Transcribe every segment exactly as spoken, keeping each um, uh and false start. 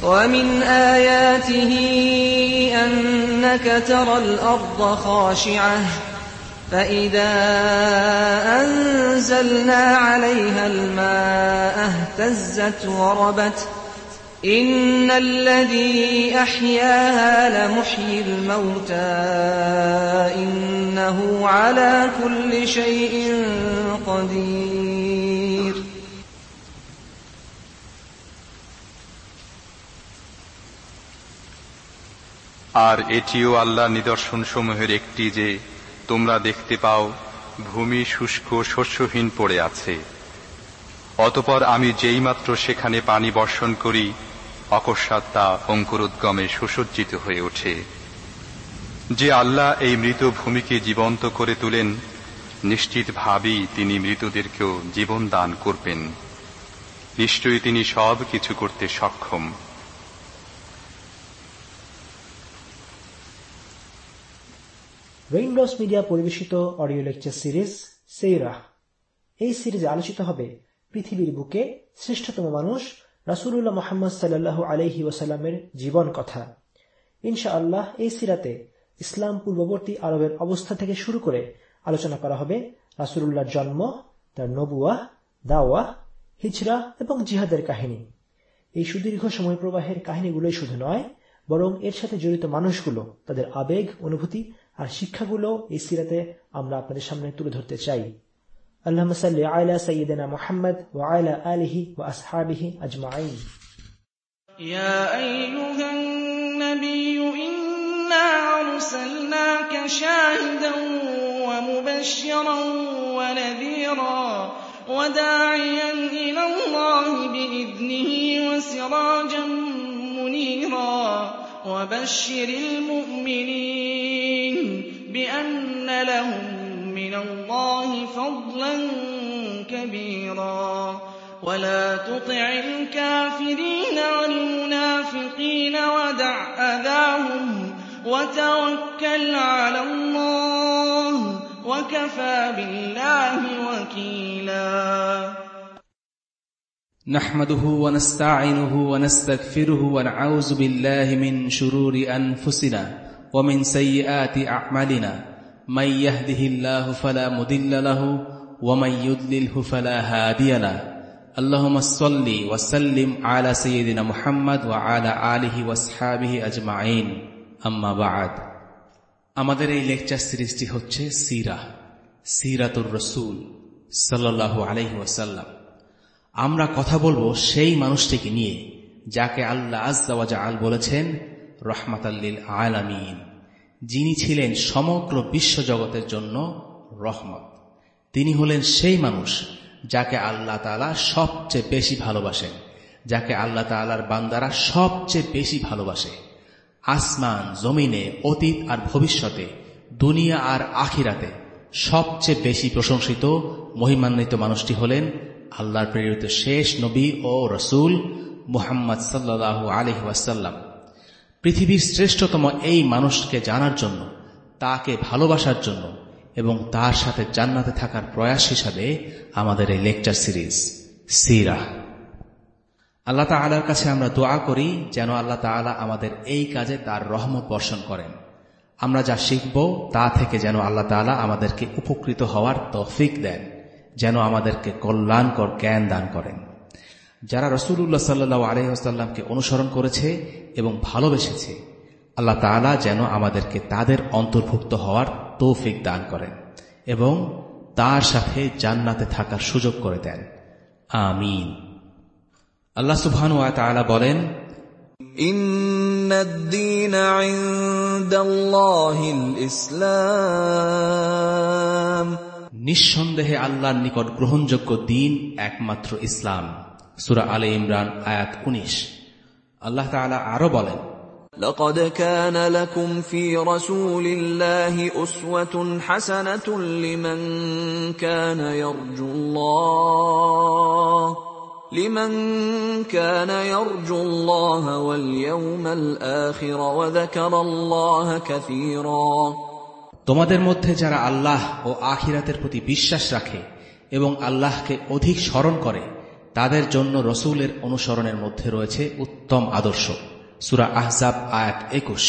ومن آياته أنك ترى الأرض خاشعة فإذا أنزلنا عليها الماء اهتزت وربت إن الذي أحياها لمحيي الموتى إنه على كل شيء قدير আর এটিও আল্লাহর নিদর্শনসমূহের একটি যে তোমরা দেখতে পাও ভূমি শুষ্ক শস্যহীন পড়ে আছে, অতঃপর আমি যেইমাত্র সেখানে পানি বর্ষণ করি অকস্মাৎ তা অঙ্কুরোদ্গমে সুসজ্জিত হয়ে ওঠে। যে আল্লাহ এই মৃত ভূমিকে জীবন্ত করে তোলেন, নিশ্চিতভাবেই তিনি মৃতদেরকেও জীবন দান করবেন। নিশ্চয়ই তিনি সব কিছু করতে সক্ষম। রেইনড্রপস মিডিয়া পরিবেশিত অডিও লেকচার সিরিজ সিরাহ। এই সিরিজে আলোচিত হবে পৃথিবীর বুকে শ্রেষ্ঠতম মানুষ রাসূলুল্লাহ মুহাম্মদ সাল্লাল্লাহু আলাইহি ওয়াসাল্লামের জীবন কথা। ইনশাআল্লাহ এই সিরাতে ইসলাম পূর্ববর্তী আরবের অবস্থা থেকে শুরু করে আলোচনা করা হবে রাসূলুল্লাহর জন্ম, তার নবুয়াহ, দাওয়াহ, হিজরা এবং জিহাদের কাহিনী। এই সুদীর্ঘ সময় প্রবাহের কাহিনীগুলোই শুধু নয়, বরং এর সাথে জড়িত মানুষগুলো, তাদের আবেগ, অনুভূতি আর শিক্ষাগুলো এই সিরাতে আমরা আপনাদের সামনে তুলে ধরতে চাই। اللهم صل على سيدنا محمد وعلى آله وأصحابه أجمعين. يا أيها النبي إنا أرسلناك شاهدا ومبشرا ونذيرا وداعيا إلى الله بإذنه وسراجا منيرا وبشر المؤمنين بأن لهم من الله فضلا كبيرا ولا تطع الكافرين والمنافقين ودع أذاهم وتوكل على الله وكفى بالله وكيلا. نحمده ونستعينه ونستغفره ونعوذ بالله من شرور أنفسنا ومن سيئات أعمالنا من يهده الله فلا مضل له ومن يضلله فلا هادي له. اللهم صل وسلم على سيدنا محمد وعلى آله وصحبه أجمعين. أما بعد. আমাদের এই লেকচার সিরিজটি হচ্ছে সিরাহ, সিরাতুর রাসূল সাল্লাল্লাহু আলাইহি ওয়াসাল্লাম। আমরা কথা বলবো সেই মানুষটিকে নিয়ে যাকে আল্লাহ আযজা ওয়া জাল বলেছেন রাহমাতাল লিল আলামিন, যিনি ছিলেন সমগ্র বিশ্বজগতের জন্য রহমত। তিনি হলেন সেই মানুষ যাকে আল্লাহ তাআলা সবচেয়ে বেশি ভালোবাসেন, যাকে আল্লাহ তাআলার বান্দারা সবচেয়ে বেশি ভালোবাসে। আসমান জমিনে, অতীত আর ভবিষ্যতে, দুনিয়া আর আখিরাতে সবচেয়ে বেশি প্রশংসিত মহিমান্বিত মানুষটি হলেন আল্লাহর প্রেরিত শেষ নবী ও রাসূল মুহাম্মদ সাল্লাল্লাহু আলাইহি ওয়াসাল্লাম। পৃথিবীর শ্রেষ্ঠতম এই মানুষকে জানার জন্য, তাকে ভালোবাসার জন্য এবং তার সাথে জান্নাতে থাকার প্রয়াস হিসাবে আমাদের এই লেকচার সিরিজ সিরাহ। আল্লাহ তাআলার কাছে আমরা দোয়া করি যেন আল্লাহ তাআলা আমাদের এই কাজে তার রহমত বর্ষণ করেন। আমরা যা শিখব তা থেকে যেন আল্লাহ তাআলা আমাদেরকে উপকৃত হওয়ার তৌফিক দেন, যেন আমাদেরকে কল্যাণকর জ্ঞান দান করেন। যারা রাসূলুল্লাহ সাল্লাল্লাহু আলাইহি ওয়াসাল্লামকে অনুসরণ করেছে এবং ভালোবেসেছে, আল্লাহ তাআলা যেন আমাদেরকে তাদের অন্তর্ভুক্ত হওয়ার তৌফিক দান করেন এবং তার সাথে জান্নাতে থাকার সুযোগ করে দেন। আমিন। আল্লাহ সুবহানাহু ওয়া তাআলা বলেন, ইন্নাদ-দীনা ইনদাল্লাহিল ইসলাম, নিঃসন্দেহে আল্লাহর নিকট গ্রহণযোগ্য দিন একমাত্র ইসলাম। সূরা আলে ইমরান আয়াত উনিশ। আল্লাহ তাআলা আরো বলেন, لقد كان لكم في رسول الله أسوة حسنة لمن كان يرجو الله لمن كان يرجو الله واليوم الآخر وذكر الله كثيرا। তোমাদের মধ্যে যারা আল্লাহ ও আখিরাতের প্রতি বিশ্বাস রাখে এবং আল্লাহকে অধিক স্মরণ করে, তাদের জন্য রসুলের অনুসরণের মধ্যে রয়েছে উত্তম আদর্শ। সূরা আহজাব আয়াত একুশ।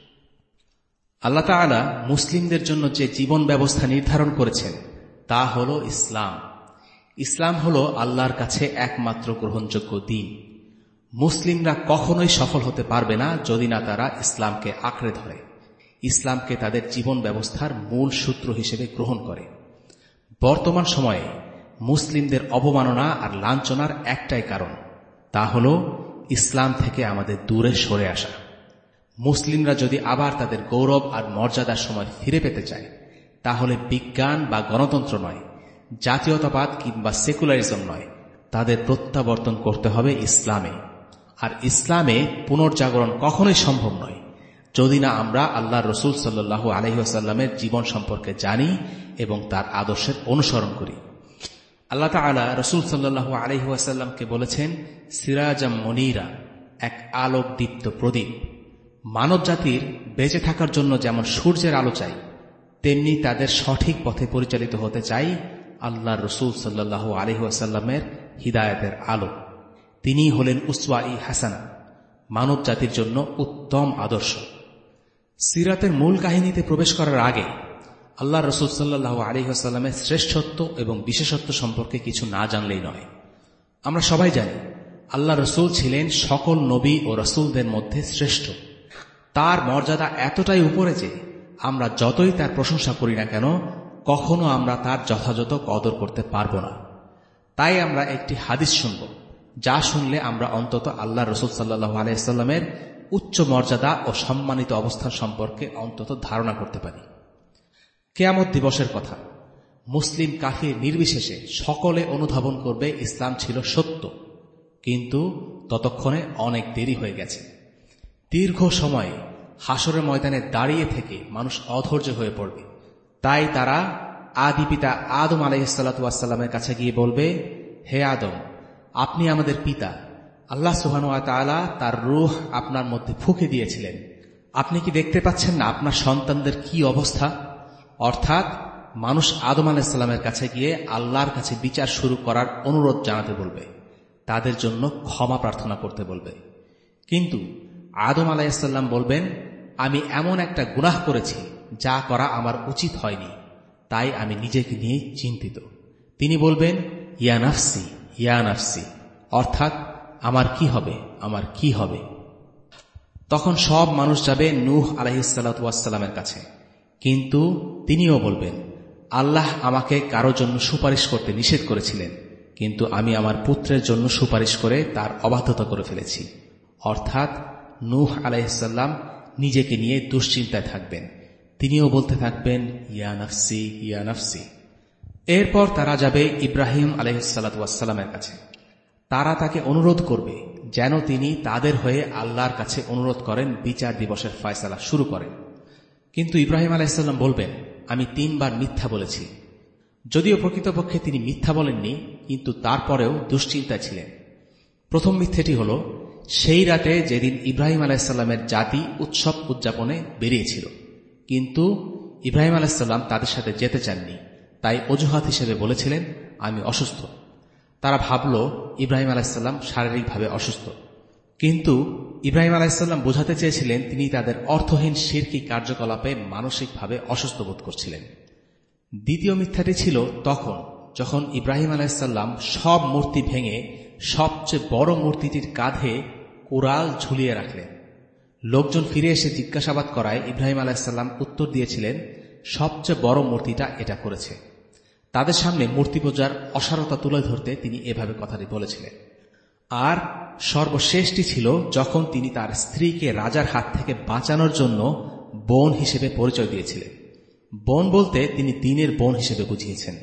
আল্লাহ তাআলা মুসলিমদের জন্য যে জীবন ব্যবস্থা নির্ধারণ করেছেন তা হল ইসলাম। ইসলাম হল আল্লাহর কাছে একমাত্র গ্রহণযোগ্য দিন। মুসলিমরা কখনোই সফল হতে পারবে না যদি না তারা ইসলামকে আঁকড়ে ধরে, ইসলামকে তাদের জীবন ব্যবস্থার মূল সূত্র হিসেবে গ্রহণ করে। বর্তমান সময়ে মুসলিমদের অবমাননা আর লাঞ্ছনার একটাই কারণ, তা হল ইসলাম থেকে আমাদের দূরে সরে আসা। মুসলিমরা যদি আবার তাদের গৌরব আর মর্যাদার সময় ফিরে পেতে চায়, তাহলে বিজ্ঞান বা গণতন্ত্র নয়, জাতীয়তাবাদ কিংবা সেকুলারিজম নয়, তাদের প্রত্যাবর্তন করতে হবে ইসলামে। আর ইসলামে পুনর্জাগরণ কখনোই সম্ভব নয় যদি না আমরা আল্লাহর রসুল সাল্লাল্লাহু আলাইহি ওয়াসাল্লামের জীবন সম্পর্কে জানি এবং তার আদর্শের অনুসরণ করি। আল্লাহ তাআলা রসুল সাল্লাল্লাহু আলাইহি ওয়াসাল্লামকে বলেছেন সিরাজাম মুনীরা, এক আলোক দীপ্ত প্রদীপ। মানব জাতির বেঁচে থাকার জন্য যেমন সূর্যের আলো চাই, তেমনি তাদের সঠিক পথে পরিচালিত হতে চাই আল্লাহর রসুল সাল্লাল্লাহু আলাইহি ওয়াসাল্লামের হিদায়াতের আলো। তিনি হলেন উসওয়া-ই হাসানা, মানব জাতির জন্য উত্তম আদর্শ। সিরাতের মূল কাহিনীতে প্রবেশ করার আগে আল্লাহর রসুল সাল্লাল্লাহু আলাইহি ওয়াসাল্লামের শ্রেষ্ঠত্ব এবং বিশেষত্ব সম্পর্কে কিছু না জানলেই নয়। আমরা সবাই জানি আল্লাহ রসুল ছিলেন সকল নবী ও রসুলদের মধ্যে শ্রেষ্ঠ। তার মর্যাদা এতটাই উপরে যে আমরা যতই তার প্রশংসা করি না কেন, কখনো আমরা তার যথাযথ কদর করতে পারব না। তাই আমরা একটি হাদিস শুনব, যা শুনলে আমরা অন্তত আল্লাহ রসুল সাল্লাল্লাহু আলাইহি ওয়াসাল্লামের উচ্চ মর্যাদা ও সম্মানিত অবস্থান সম্পর্কে অন্তত ধারণা করতে পারি। কিয়ামত দিবসের কথা মুসলিম কাফির নির্বিশেষে সকলে অনুধাবন করবে ইসলাম ছিল সত্য, কিন্তু ততক্ষণে অনেক দেরি হয়ে গেছে। দীর্ঘ সময় হাসরের ময়দানে দাঁড়িয়ে থেকে মানুষ অধৈর্য হয়ে পড়বে। তাই তারা আদি পিতা আদম আলাইহিস সালাতু ওয়াস সালামের কাছে গিয়ে বলবে, হে আদম, আপনি আমাদের পিতা, আল্লাহ সুবহানাহু ওয়া তাআলা তার রূহ আপনার মধ্যে ফুঁকে দিয়েছিলেন। আপনি কি দেখতে পাচ্ছেন না আপনার সন্তানদের কি অবস্থা? অর্থাৎ মানুষ আদম আলাইহিস সালামের কাছে গিয়ে আল্লাহর কাছে বিচার শুরু করার অনুরোধ জানাতে বলবে, তাদের জন্য ক্ষমা প্রার্থনা করতে বলবে। কিন্তু আদম আলাইহিস সালাম বলবেন, আমি এমন একটা গুনাহ করেছি যা করা আমার উচিত হয়নি, তাই আমি নিজেকে নিয়ে চিন্তিত। তিনি বলবেন, ইয়া নাফসি ইয়া নাফসি, অর্থাৎ আমার কি হবে, আমার কি হবে। তখন সব মানুষ যাবে নূহ আলাইহিস সালাতু ওয়াস সালামের কাছে, কিন্তু তিনিও বলবেন, আল্লাহ আমাকে কারো জন্য সুপারিশ করতে নিষেধ করেছিলেন, কিন্তু আমি আমার পুত্রের জন্য সুপারিশ করে তার অবাধ্যতা করে ফেলেছি। অর্থাৎ নূহ আলাইহিস সালাম নিজেকে নিয়ে দুশ্চিন্তায় থাকবেন। তিনিও বলতে থাকবেন, ইয়া নাফসি ইয়া নাফসি। এরপর তারা যাবে ইব্রাহিম আলাইহিস সালাতু ওয়াস সালামের কাছে। তারা তাকে অনুরোধ করবে যেন তিনি তাদের হয়ে আল্লাহর কাছে অনুরোধ করেন, বিচার দিবসের ফয়সালা শুরু করেন। কিন্তু ইব্রাহিম আলাইহিস সালাম বলবেন, আমি তিনবার মিথ্যা বলেছি। যদিও প্রকৃতপক্ষে তিনি মিথ্যা বলেননি, কিন্তু তারপরেও দুশ্চিন্তায় ছিলেন। প্রথম মিথ্যাটি হল, সেই রাতে যেদিন ইব্রাহিম আলাইহিস সালামের জাতি উৎসব উদযাপনে বেরিয়েছিল, কিন্তু ইব্রাহিম আলাইহিস সালাম তাদের সাথে যেতে চাননি, তাই অজুহাত হিসেবে বলেছিলেন, আমি অসুস্থ। তারা ভাবল ইব্রাহিম আলাইহিস সালাম শারীরিকভাবে অসুস্থ, কিন্তু ইব্রাহিম আলাইহিস সালাম বোঝাতে চেয়েছিলেন তিনি তাদের অর্থহীন শিরকি কার্যকলাপে মানসিকভাবে অসুস্থ বোধ করছিলেন। দ্বিতীয় মিথ্যাটি ছিল তখন যখন ইব্রাহিম আলাইহিস সালাম সব মূর্তি ভেঙে সবচেয়ে বড় মূর্তিটির কাঁধে কুড়াল ঝুলিয়ে রাখলেন। লোকজন ফিরে এসে জিজ্ঞাসাবাদ করায় ইব্রাহিম আলাইহিস সালাম উত্তর দিয়েছিলেন, সবচেয়ে বড় মূর্তিটা এটা করেছে। তাদের সামনে মূর্তি পূজার অসারতা তুলে ধরতে তিনি এভাবে কথাটি বলেছিলেন। আর সর্বশেষটি ছিল যখন তিনি তার স্ত্রীকে রাজার হাত থেকে বাঁচানোর জন্য বোন হিসেবে পরিচয় দিয়েছিলেন। বোন বলতে তিনি দিনের বোন হিসেবে বুঝিয়েছেন।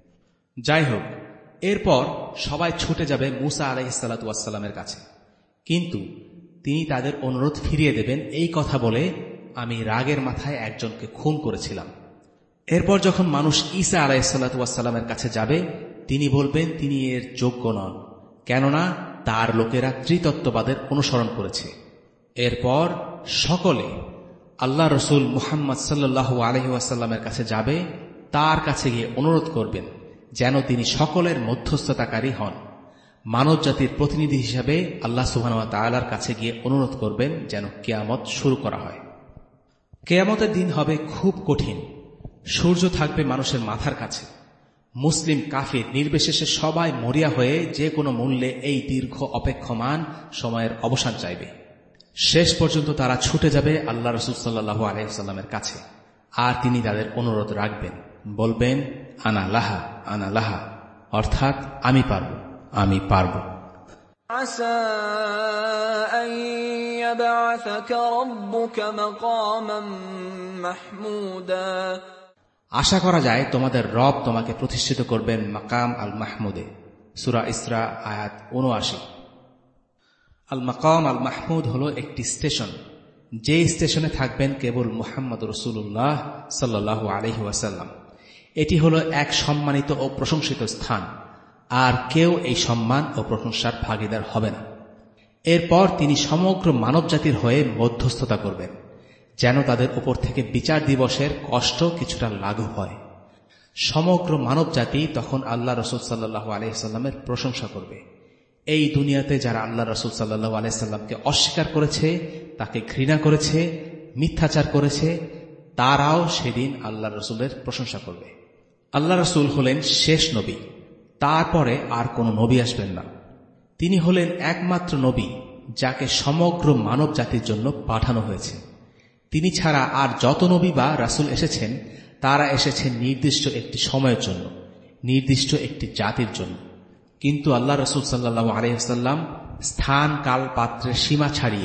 যাই হোক, এরপর সবাই ছুটে যাবে মুসা আলাইহিস সালাতু ওয়াস সালামের কাছে, কিন্তু তিনি তাদের অনুরোধ ফিরিয়ে দেবেন এই কথা বলে, আমি রাগের মাথায় একজনকে খুন করেছিলাম। এরপর যখন মানুষ ঈসা আলাইহিস সালাতু ওয়াস সালামের কাছে যাবে, তিনি বলবেন তিনি এর যোগ্য নন, কেননা তার লোকেরা ত্রিতত্ত্ববাদের অনুসরণ করেছে। এরপর সকলে আল্লাহ রসুল মুহাম্মদ সাল্লাল্লাহু আলাইহি ওয়াসাল্লামের কাছে যাবে, তার কাছে গিয়ে অনুরোধ করবেন যেন তিনি সকলের মধ্যস্থতাকারী হন। মানব জাতির প্রতিনিধি হিসাবে আল্লাহ সুবহানাহু ওয়া তাআলার কাছে গিয়ে অনুরোধ করবেন যেন কিয়ামত শুরু করা হয়। কিয়ামতের দিন হবে খুব কঠিন। সূর্য থাকবে মানুষের মাথার কাছে। মুসলিম কাফির নির্বিশেষে সবাই মরিয়া হয়ে যে কোনো মূল্যে এই দীর্ঘ অপেক্ষমান সময়ের অবসান চাইবে। শেষ পর্যন্ত তারা ছুটে যাবে আল্লাহ রাসূল সাল্লাল্লাহু আলাইহি ওয়াসাল্লামের কাছে, আর তিনি তাদের অনুরোধ রাখবেন, বলবেন আনা লাহা আনা লাহা, অর্থাৎ আমি পারব আমি পারব। আসা আন ইয়াবআসাকা রাব্বুকা মাকামান মাহমুদা, আশা করা যায় তোমাদের রব তোমাকে প্রতিষ্ঠিত করবেন মাকাম আল মাহমুদে। সূরা ইসরা আয়াত উনআশি। আল মাকাম আল মাহমুদ হল একটি স্টেশন, যে স্টেশনে থাকবেন কেবল মুহাম্মদ রাসূলুল্লাহ সাল্লাল্লাহু আলাইহি ওয়াসাল্লাম। এটি হল এক সম্মানিত ও প্রশংসিত স্থান, আর কেউ এই সম্মান ও প্রশংসার ভাগীদার হবে না। এরপর তিনি সমগ্র মানবজাতির হয়ে মধ্যস্থতা করবেন, যেন তাদের উপর থেকে বিচার দিবসের কষ্ট কিছুটা লাঘব হয়। সমগ্র মানবজাতি তখন আল্লাহ রাসূল সাল্লাল্লাহু আলাইহি ওয়াসাল্লামের প্রশংসা করবে। এই দুনিয়াতে যারা আল্লাহ রাসূল সাল্লাল্লাহু আলাইহি ওয়াসাল্লামকে অস্বীকার করেছে, তাকে ঘৃণা করেছে, মিথ্যাচার করেছে, তারাও সেদিন আল্লাহ রাসূলের প্রশংসা করবে। আল্লাহ রাসূল হলেন শেষ নবী, তারপরে আর কোন নবী আসবেন না। তিনি হলেন একমাত্র নবী যাকে সমগ্র মানব জাতির জন্য পাঠানো হয়েছে। তিনি ছাড়া আর যত নবী বা রাসূল এসেছেন, তারা এসেছেন নির্দিষ্ট একটি সময়ের জন্য, নির্দিষ্ট একটি জাতির জন্য। কিন্তু আল্লাহ রাসূল সাল্লাল্লাহু আলাইহি ওয়াসাল্লাম স্থান কাল পাত্রের সীমা ছাড়িয়ে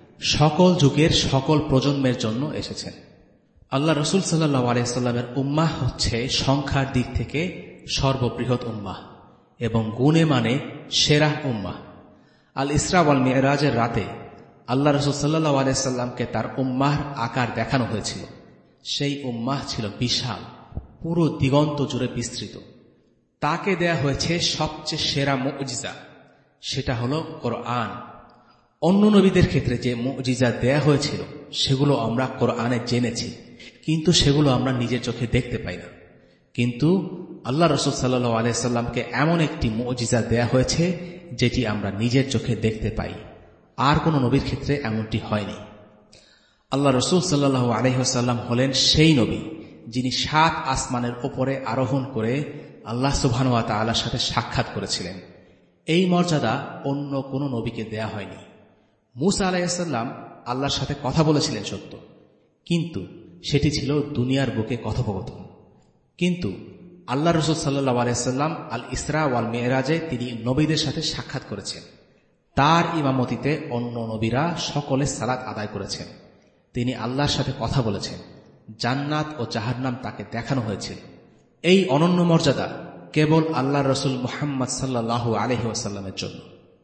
সকল যুগের সকল প্রজন্মের জন্য এসেছেন। আল্লাহ রাসূল সাল্লাল্লাহু আলাইহি ওয়াসাল্লামের উম্মাহ হচ্ছে সংখ্যার দিক থেকে সর্ববৃহৎ উম্মাহ এবং গুণে মানে সেরা উম্মাহ। আল ইসরা ওয়াল মিরাজের রাতে আল্লাহ রাসূল সাল্লাল্লাহু আলাইহি ওয়াসাল্লামকে তার উম্মাহর আকার দেখানো হয়েছিল। সেই উম্মাহ ছিল বিশাল, পুরো দিগন্ত জুড়ে বিস্তৃত। তাকে দেয়া হয়েছে সবচেয়ে সেরা মুজিজা, সেটা হলো কোরআন। অন্য নবীদের ক্ষেত্রে যে মুজিজা দেয়া হয়েছিল সেগুলো আমরা কোরআনে জেনেছি, কিন্তু সেগুলো আমরা নিজের চোখে দেখতে পাই না। কিন্তু আল্লাহ রাসূল সাল্লাল্লাহু আলাইহি ওয়াসাল্লামকে এমন একটি মুজিজা দেয়া হয়েছে যেটি আমরা নিজের চোখে দেখতে পাই। আর কোন নবীর ক্ষেত্রে এমনটি হয়নি। আল্লাহ রাসূল সাল্লাল্লাহু আলাইহি ওয়াসাল্লাম হলেন সেই নবী যিনি সাত আসমানের উপরে আরোহণ করে আল্লাহ সুবহানাহু ওয়া তাআলার সাথে সাক্ষাৎ করেছিলেন। এই মর্যাদা অন্য কোন নবীকে দেয়া হয়নি। মূসা আলাইহিস সালাম আল্লাহর সাথে কথা বলেছিলেন সত্য, কিন্তু সেটি ছিল দুনিয়ার বুকে কথোপকথন। কিন্তু আল্লাহ রাসূল সাল্লাল্লাহু আলাইহি ওয়াসাল্লাম আল ইসরা ওয়াল মিরাজে তিনি নবীদের সাথে সাক্ষাৎ করেছেন। তার ইমামতিতে অন্য নবীরা সকলে সালাত আদায় করেছেন। তিনি আল্লাহর সাথে কথা বলেছেন। জান্নাত ও জাহান্নাম তাকে দেখানো হয়েছিল। এই অনন্য মর্যাদা কেবল আল্লাহ রাসূল মুহাম্মদ সাল্লাল্লাহু আলাইহি ওয়াসাল্লামের জন্য।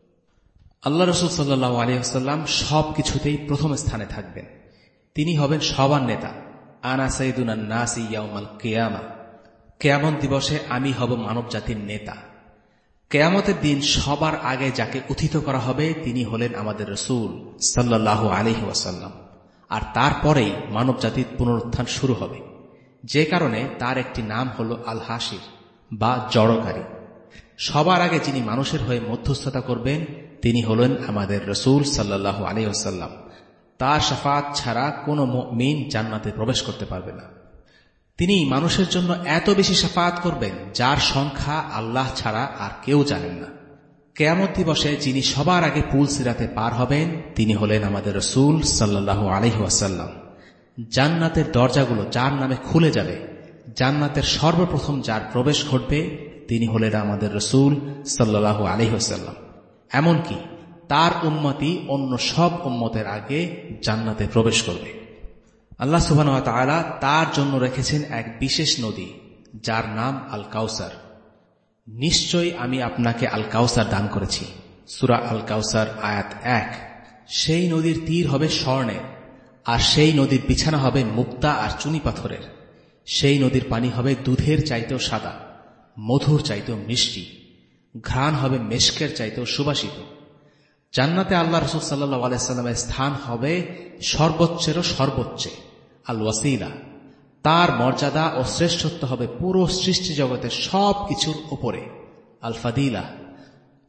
আল্লাহ রাসূল সাল্লাল্লাহু আলাইহি ওয়াসাল্লাম সবকিছুতেই প্রথম স্থানে থাকবেন। তিনি হবেন সবার নেতা। আনা সাইয়্যিদুনান নাসি ইয়াউমাল কিয়ামা, কিয়ামত দিবসে আমি হব মানব জাতির নেতা। কিয়ামতের দিন সবার আগে যাকে উত্থিত করা হবে তিনি হলেন আমাদের রাসূল সাল্লাল্লাহু আলাইহি ওয়াসাল্লাম, আর তারপরেই মানব জাতির পুনরুত্থান শুরু হবে, যে কারণে তার একটি নাম হল আল হাসির বা জড়কারী। সবার আগে যিনি মানুষের হয়ে মধ্যস্থতা করবেন তিনি হলেন আমাদের রাসূল সাল্লাল্লাহু আলাইহি ওয়াসাল্লাম। তার শাফাআত ছাড়া কোনো মুমিন জান্নাতে প্রবেশ করতে পারবে না। তিনি মানুষের জন্য এত বেশি শাফাআত করবেন যার সংখ্যা আল্লাহ ছাড়া আর কেউ জানেন না। কিয়ামত দিবসে যিনি সবার আগে পুল সিরাতে পার হবেন তিনি হলেন আমাদের রাসূল সাল্লাল্লাহু আলাইহি ওয়াসাল্লাম। জান্নাতের দরজাগুলো যার নামে খুলে যাবে, জান্নাতের সর্বপ্রথম যার প্রবেশ ঘটবে তিনি হলেন আমাদের রাসূল সাল্লাল্লাহু আলাইহি ওয়াসাল্লাম। এমনকি তার উম্মতি অন্য সব উম্মতের আগে জান্নাতে প্রবেশ করবে। আল্লাহ সুবহানাহু ওয়া তাআলা তার জন্য রেখেছেন এক বিশেষ নদী যার নাম আল কাউসার। নিশ্চয়ই আমি আপনাকে আল কাউসার দান করেছি। সূরা আল কাউসার আয়াত এক। সেই নদীর তীর হবে স্বর্ণের, আর সেই নদীর বিছানা হবে মুক্তা আর চুনি পাথরের। সেই নদীর পানি হবে দুধের চাইতেও সাদা, মধুর চাইতেও মিষ্টি, ঘ্রাণ হবে মেশকের চাইতেও সুবাসিত। জান্নাতে আল্লাহ রাসূল সাল্লাল্লাহু আলাইহি ওয়াসাল্লামের স্থান হবে সর্বোচ্চেরও সর্বোচ্চে, আল ওয়াসিলা। তার মর্যাদা ও শ্রেষ্ঠত্ব হবে পুরো সৃষ্টি জগতের সব কিছুর উপরে, আল ফাদিলা।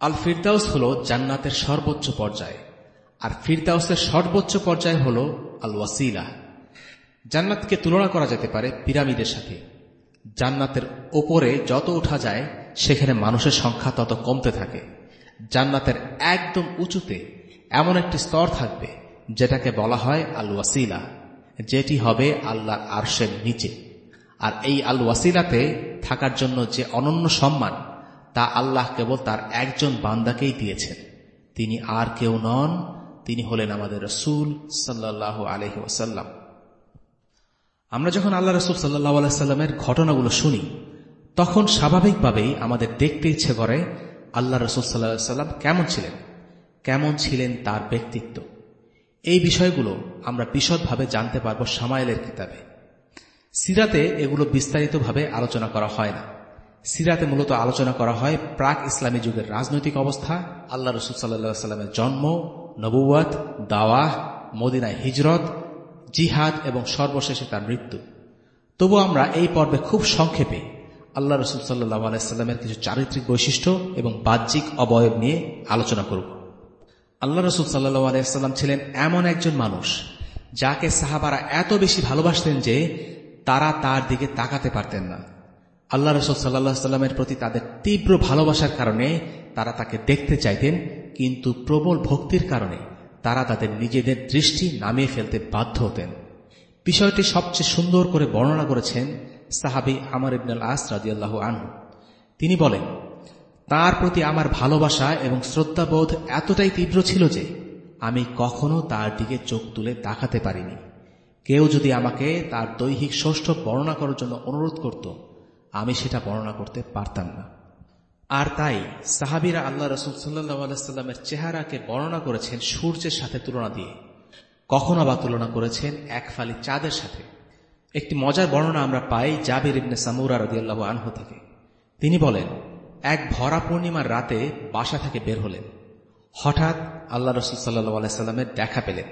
আল ফিরদাউস হল জান্নাতের সর্বোচ্চ পর্যায়, আর ফিরদাউসের সর্বোচ্চ পর্যায় হল আল ওয়াসিলা। জান্নাতকে তুলনা করা যেতে পারে পিরামিডের সাথে। জান্নাতের ওপরে যত ওঠা যায় সেখানে মানুষের সংখ্যা তত কমতে থাকে। জান্নাতের একদম উঁচুতে এমন একটি স্তর থাকবে যেটাকে বলা হয় আল ওয়াসিলা, যেটি হবে আল্লাহর আরশের নিচে। আর এই আল ওয়াসিলাতে থাকার জন্য যে অনন্য সম্মান, তা আল্লাহ কেবল তার একজন বান্দাকেই দিয়েছেন। তিনি আর কেউ নন, তিনি হলেন আমাদের রাসূল সাল্লাল্লাহু আলাইহি ওয়াসাল্লাম। আমরা যখন আল্লাহ রাসূল সাল্লাল্লাহু আলাইহি ওয়াসাল্লামের ঘটনাগুলো শুনি, তখন স্বাভাবিকভাবেই আমাদের দেখতে ইচ্ছে করে আল্লাহ রাসূল সাল্লাল্লাহু আলাইহি ওয়াসাল্লাম কেমন ছিলেন, কেমন ছিলেন তার ব্যক্তিত্ব। এই বিষয়গুলো আমরা বিশদভাবে জানতে পারব শামায়েলের কিতাবে। সিরাতে এগুলো বিস্তারিতভাবে আলোচনা করা হয় না। সিরাতে মূলত আলোচনা করা হয় প্রাক ইসলামী যুগের রাজনৈতিক অবস্থা, আল্লাহ রাসূল সাল্লাল্লাহু আলাইহি ওয়াসাল্লামের জন্ম, নবুয়ত, দাওয়াহ, মদিনায় হিজরত, জিহাদ এবং সর্বশেষে তার মৃত্যু। তবু আমরা এই পর্বে খুব সংক্ষেপে আল্লাহ রাসূল সাল্লাল্লাহু আলাইহি ওয়াসাল্লামের কিছু চারিত্রিক বৈশিষ্ট্য এবং বাহ্যিক অবয়ব নিয়ে আলোচনা করব। আল্লাহ রাসূল সাল্লাল্লাহু আলাইহি ওয়াসাল্লাম ছিলেন এমন একজন মানুষ যাকে সাহাবারা এত বেশি ভালোবাসতেন যে তারা তার দিকে তাকাতে পারতেন না। আল্লাহ রাসূল সাল্লাল্লাহু আলাইহি ওয়াসাল্লামের প্রতি তাদের তীব্র ভালোবাসার কারণে তারা তাকে দেখতে চাইতেন, কিন্তু প্রবল ভক্তির কারণে তারা তাদের নিজেদের দৃষ্টি নামিয়ে ফেলতে বাধ্য হতেন। বিষয়টি সবচেয়ে সুন্দর করে বর্ণনা করেছেন সাহাবী আমর ইবনে আল আস রাদিয়াল্লাহু আনহু। তিনি বলেন, তার প্রতি আমার ভালোবাসা এবং শ্রদ্ধাবোধ এতটাই তীব্র ছিল যে আমি কখনো তার দিকে চোখ তুলে তাকাতে পারিনি। কেউ যদি আমাকে তার দৈহিক সৌষ্ঠব বর্ণনা করার জন্য অনুরোধ করত, আমি সেটা বর্ণনা করতে পারতাম না। আর তাই সাহাবীরা আল্লাহ রাসূল সাল্লাল্লাহু আলাইহি ওয়াসাল্লামের চেহারাকে বর্ণনা করেছেন সূর্যের সাথে তুলনা দিয়ে, কখনো বা তুলনা করেছেন এক ফালি চাঁদের সাথে। একটি মজার বর্ণনা আমরা পাই জাবির ইবনে সামুরা রাদিয়াল্লাহু আনহু থেকে। তিনি বলেন, এক ভরা পূর্ণিমার রাতে বাসা থেকে বের হলেন। হঠাৎ আল্লাহ রাসূল সাল্লাল্লাহু আলাইহি ওয়াসাল্লামের দেখা পেলেন।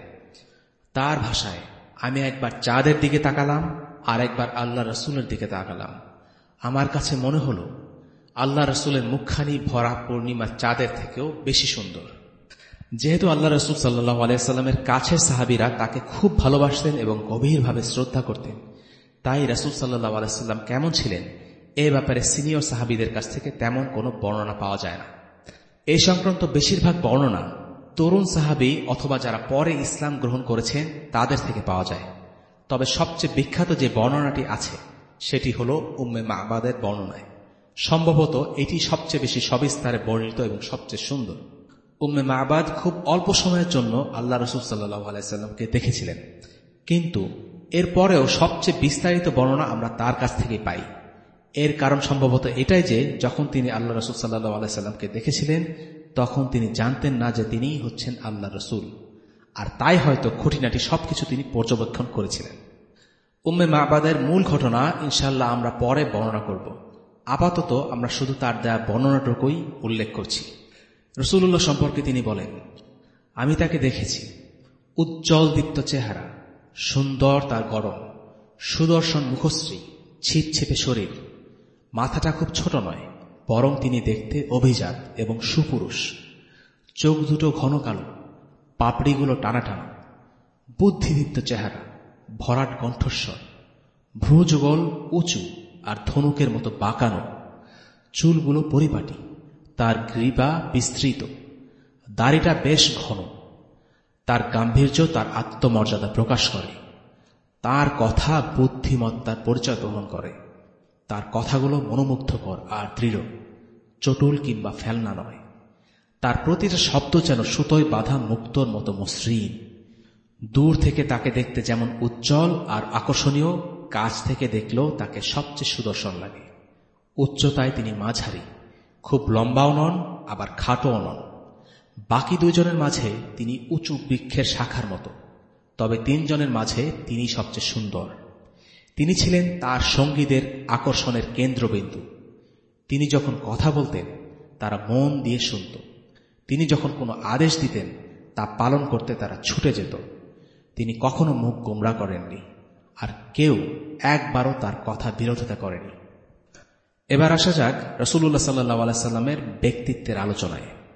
তার ভাষায়, আমি একবার চাঁদের দিকে তাকালাম আর একবার আল্লাহ রাসূলের দিকে তাকালাম। আমার কাছে মনে হলো আল্লাহ রাসূলের মুখখানি ভরা পূর্ণিমার চাঁদের থেকেও বেশি সুন্দর। যেহেতু আল্লাহ রাসূল সাল্লাল্লাহু আলাইহি ওয়াসাল্লামের কাছের সাহাবীরা তাকে খুব ভালোবাসতেন এবং গভীরভাবে শ্রদ্ধা করতেন, তাই রাসূল সাল্লাল্লাহু আলাইহি ওয়াসাল্লাম কেমন ছিলেন এ ব্যাপারে সিনিয়র সাহাবীদের কাছ থেকে তেমন কোনো বর্ণনা পাওয়া যায় না। এই সংক্রান্ত বেশিরভাগ বর্ণনা তরুণ সাহাবী অথবা যারা পরে ইসলাম গ্রহণ করেছেন তাদের থেকে পাওয়া যায়। তবে সবচেয়ে বিখ্যাত যে বর্ণনাটি আছে সেটি হল উম্মে মা'বাদের বর্ণনায়। সম্ভবত এটি সবচেয়ে বেশি সবিস্তারে বর্ণিত এবং সবচেয়ে সুন্দর। উম্মে মা'বাদ খুব অল্প সময়ের জন্য আল্লাহ রাসূল সাল্লাল্লাহু আলাইহি ওয়াসাল্লামকে দেখেছিলেন, কিন্তু এরপরেও সবচেয়ে বিস্তারিত বর্ণনা আমরা তার কাছ থেকে পাই। এর কারণ সম্ভবত এটাই যে যখন তিনি আল্লাহ রাসূল সাল্লাল্লাহু আলাইহি ওয়াসাল্লামকে দেখেছিলেন তখন তিনি জানতেন না যে তিনিই হচ্ছেন আল্লাহ রাসূল, আর তাই হয়তো খুঁটিনাটি সবকিছু তিনি পর্যবেক্ষণ করেছিলেন। উম্মে মা'বাদের মূল ঘটনা ইনশাআল্লাহ আমরা পরে বর্ণনা করব। আপাতত আমরা শুধু তার দেয়া বর্ণনাটুকুই উল্লেখ করছি। রাসূলুল্লাহ সম্পর্কে তিনি বলেন, আমি তাকে দেখেছি, উজ্জ্বল দীপ্ত চেহারা, সুন্দর তার গড়ন, সুদর্শন মুখশ্রী, ছিপছিপে শরীর। মাথাটা খুব ছোট নয়, বরং তিনি দেখতে অভিজাত এবং সুপুরুষ। চোখ দুটো ঘন কালো, পাপড়িগুলো টানা টানা, বুদ্ধিদীপ্ত চেহারা, ভরাট কণ্ঠস্বর, ভ্রুযুগল উঁচু আর ধনুকের মতো বাঁকানো, চুলগুলো পরিপাটি, তার গ্রীবা বিস্তৃত, দাড়িটা বেশ ঘন। তার গাম্ভীর্য তার আত্মমর্যাদা প্রকাশ করে। তার কথা বুদ্ধিমত্তার পরিচয় বহন করে। তার কথাগুলো মনোমুগ্ধকর আর দৃঢ়, চটুল কিংবা ফেলনা নয়। তার প্রতিটা শব্দ যেন সুতোয় বাঁধা মুক্তোর মতো মসৃণ। দূর থেকে তাকে দেখতে যেমন উজ্জ্বল আর আকর্ষণীয়, কাছ থেকে দেখলেও তাকে সবচেয়ে সুদর্শন লাগে। উচ্চতায় তিনি মাঝারি, খুব লম্বাও নন আবার খাটোও নন। বাকি দুইজনের মাঝে তিনি উঁচু বৃক্ষের শাখার মতো, তবে তিনজনের মাঝে তিনি সবচেয়ে সুন্দর। তিনি ছিলেন তার সঙ্গীদের আকর্ষণের কেন্দ্রবিন্দু। তিনি যখন কথা বলতেন তারা মন দিয়ে শুনত। তিনি যখন কোনো আদেশ দিতেন তা পালন করতে তারা ছুটে যেত। তিনি কখনো মুখ গোমরা করেননি, আর কেউ একবারও তার কথা বিরোধিতা করেনি। এবার আসা যাক রাসূলুল্লাহ সাল্লাল্লাহু আলাইহি সাল্লামের ব্যক্তিত্বের আলোচনায়।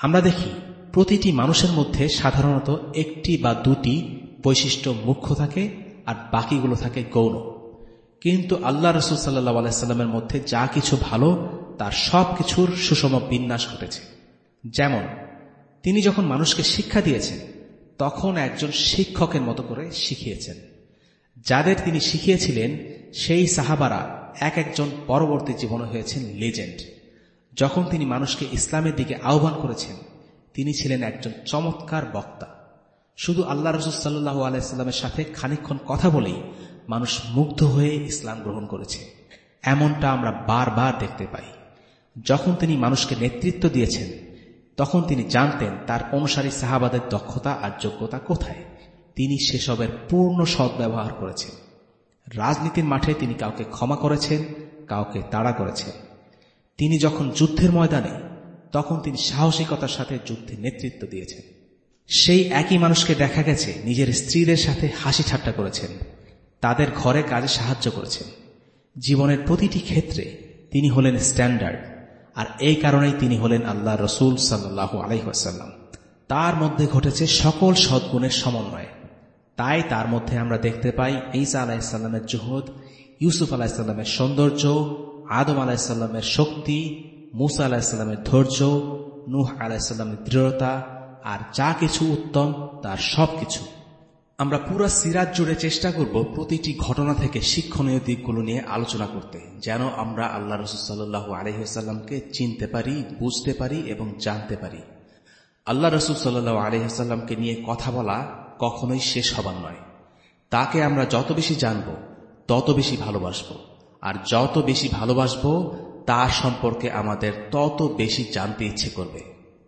আমরা দেখি প্রতিটি মানুষের মধ্যে সাধারণত একটি বা দুটি বৈশিষ্ট্য মুখ্য থাকে আর বাকিগুলো থাকে গৌণ। কিন্তু আল্লাহ রাসূল সাল্লাল্লাহু আলাইহি সাল্লামের মধ্যে যা কিছু ভালো তার সব কিছুর সুষম বিন্যাস ঘটেছে। যেমন তিনি যখন মানুষকে শিক্ষা দিয়েছেন তখন একজন শিক্ষকের মতো করে শিখিয়েছেন। যাদের তিনি শিখিয়েছিলেন সেই সাহাবারা এক একজন পরবর্তী জীবনে হয়েছেন লেজেন্ড। যখন তিনি মানুষকে ইসলামের দিকে আহ্বান করেছেন তিনি ছিলেন একজন চমৎকার বক্তা। শুধু আল্লাহ রাসূল সাল্লাল্লাহু আলাইহি সাল্লামের সাথে খানিকক্ষণ কথা বলেই মানুষ মুগ্ধ হয়ে ইসলাম গ্রহণ করেছে। এমনটা আমরা বারবার দেখতে পাই। যখন তিনি মানুষকে নেতৃত্ব দিয়েছেন তখন তিনি জানতেন তার অনুসারী সাহাবাদের দক্ষতা আর যোগ্যতা কোথায়। তিনি সেসবের পূর্ণ সদ্ব্যবহার করেছেন। রাজনীতির মাঠে তিনি কাউকে ক্ষমা করেছেন, কাউকে তাড়া করেছেন। তিনি যখন যুদ্ধের ময়দানে তখন তিনি সাহসিকতার সাথে যুদ্ধে নেতৃত্ব দিয়েছেন। সেই একই মানুষকে দেখা গেছে নিজের স্ত্রীদের সাথে হাসি ঠাট্টা করেছেন, তাদের ঘরে কাজে সাহায্য করেছেন। জীবনের প্রতিটি ক্ষেত্রে তিনি হলেন স্ট্যান্ডার্ড, আর এই কারণেই তিনি হলেন আল্লাহ রসুল সাল্লাল্লাহু আলাইহি ওয়াসাল্লাম। তার মধ্যে ঘটেছে সকল সদ্গুণের সমন্বয়। তাই তার মধ্যে আমরা দেখতে পাই ঈসা আলাইহিসসালামের জুহুদ, ইউসুফ আলাইহিসসালামের সৌন্দর্য, আদম আলাইহিসসালামের শক্তি, মুসা আলাইহিসসালামের ধৈর্য, নূহ আলাইহিসসালামের দৃঢ়তা, আর যা কিছু উত্তম তার সবকিছু। আমরা পুরো সিরাত জুড়ে চেষ্টা করব প্রতিটি ঘটনা থেকে শিক্ষণীয় দিকগুলো নিয়ে আলোচনা করতে, যেন আমরা আল্লাহ রাসূল সাল্লাল্লাহু আলাইহি ওয়াসাল্লামকে চিনতে পারি, বুঝতে পারি এবং জানতে পারি। আল্লাহ রাসূল সাল্লাল্লাহু আলাইহি ওয়াসাল্লামকে নিয়ে কথা বলা কখনোই শেষ হবার নয়। তাকে আমরা যত বেশি জানব তত বেশি ভালোবাসব, আর যত বেশি ভালোবাসব তার সম্পর্কে আমাদের তত বেশি জানতে ইচ্ছে করবে।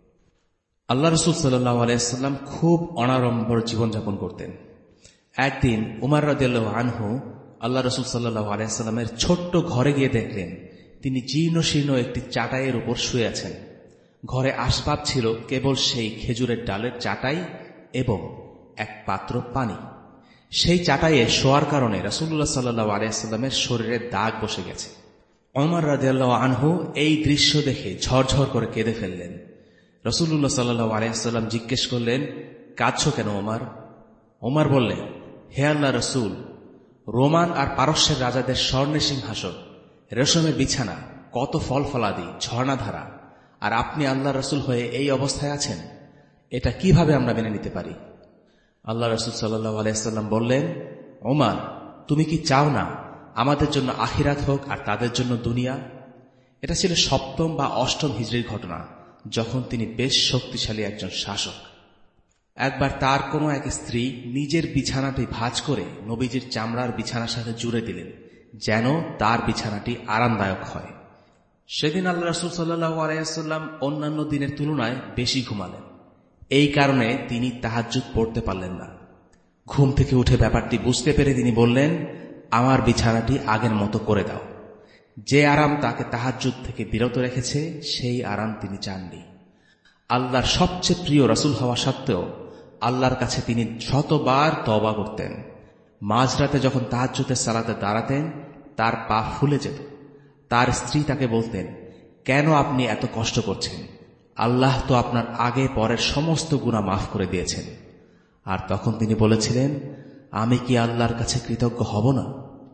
আল্লাহ রাসূল সাল্লাল্লাহু আলাইহি ওয়াসাল্লাম খুব অনাড়ম্বর জীবনযাপন করতেন। একদিন উমর রাদিয়াল্লাহু আনহু আল্লাহ রাসূল সাল্লাল্লাহু আলাইহি ওয়াসাল্লামের ছোট্ট ঘরে গিয়ে দেখলেন তিনি জীর্ণ শীর্ণ একটি চাটাইয়ের উপর শুয়ে আছেন। ঘরে আসবাব ছিল কেবল সেই খেজুরের ডালের চাটাই এবং এক পাত্র পানি। সেই চাটাইয়ে শোয়ার কারণে রাসূলুল্লাহ সাল্লাল্লাহু আলাইহি ওয়াসাল্লামের শরীরে দাগ বসে গেছে। ওমর রাদিয়াল্লাহু আনহু এই দৃশ্য দেখে ঝরঝর করে কেঁদে ফেললেন। রাসূলুল্লাহ সাল্লাল্লাহু আলাইহি ওয়াসাল্লাম জিজ্ঞেস করলেন, কাঁদছো কেন ওমর? ওমর বললেন, হে আল্লাহ রাসূল, রোমান আর পারস্যের রাজাদের স্বর্ণের সিংহাসন, রেশমের বিছানা, কত ফল ফলাদি, ঝর্ণাধারা, আর আপনি আল্লাহ রাসূল হয়ে এই অবস্থায় আছেন, এটা কিভাবে আমরা মেনে নিতে পারি? আল্লাহ রাসূল সাল্লাল্লাহু আলাইহি ওয়াসাল্লাম বললেন, ওমর, তুমি কি চাও না আমাদের জন্য আখিরাত হোক আর তাদের জন্য দুনিয়া? এটা ছিল সপ্তম বা অষ্টম হিজরির ঘটনা, যখন তিনি বেশ শক্তিশালী একজন শাসক। একবার তার কোনো এক স্ত্রী নিজের বিছানাটি ভাঁজ করে নবীজির চামড়ার বিছানার সাথে জুড়ে দিলেন, যেন তার বিছানাটি আরামদায়ক হয়। সেদিন আল্লাহ রাসূল সাল্লাল্লাহু আলাইহি ওয়াসাল্লাম অন্যান্য দিনের তুলনায় বেশি ঘুমালেন। এই কারণে তিনি তাহাজ্জুদ পড়তে পারলেন না। ঘুম থেকে উঠে ব্যাপারটি বুঝতে পেরে তিনি বললেন, আমার বিছানাটি আগের মতো করে দাও। যে আরাম তাকে তাহাজ্জুদ থেকে বিরত রেখেছে সেই আরাম তিনি চাননি। আল্লাহর সবচেয়ে প্রিয় রাসূল হওয়া সত্ত্বেও আল্লাহর কাছে তিনি শতবার তওবা করতেন। মাঝরাতে যখন তাহাজ্জুদের সালাতে দাঁড়াতেন তার পা ফুলে যেত। তার স্ত্রী তাকে বলতেন, কেন আপনি এত কষ্ট করছেন? আল্লাহ তো আপনার আগে পরের সমস্ত গুনাহ মাফ করে দিয়েছেন। আর তখন তিনি বলেছিলেন, আমি কি আল্লাহর কাছে কৃতজ্ঞ হব না?